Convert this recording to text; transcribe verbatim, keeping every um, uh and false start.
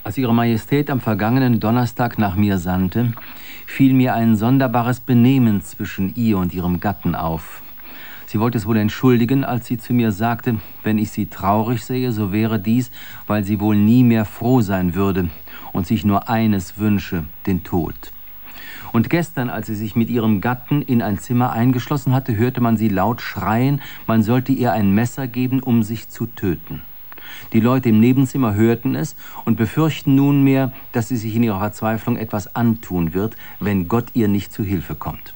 Als Ihre Majestät am vergangenen Donnerstag nach mir sandte, fiel mir ein sonderbares Benehmen zwischen ihr und ihrem Gatten auf. Sie wollte es wohl entschuldigen, als sie zu mir sagte, wenn ich sie traurig sehe, so wäre dies, weil sie wohl nie mehr froh sein würde und sich nur eines wünsche, den Tod. Und gestern, als sie sich mit ihrem Gatten in ein Zimmer eingeschlossen hatte, hörte man sie laut schreien, man sollte ihr ein Messer geben, um sich zu töten. Die Leute im Nebenzimmer hörten es und befürchten nunmehr, dass sie sich in ihrer Verzweiflung etwas antun wird, wenn Gott ihr nicht zu Hilfe kommt.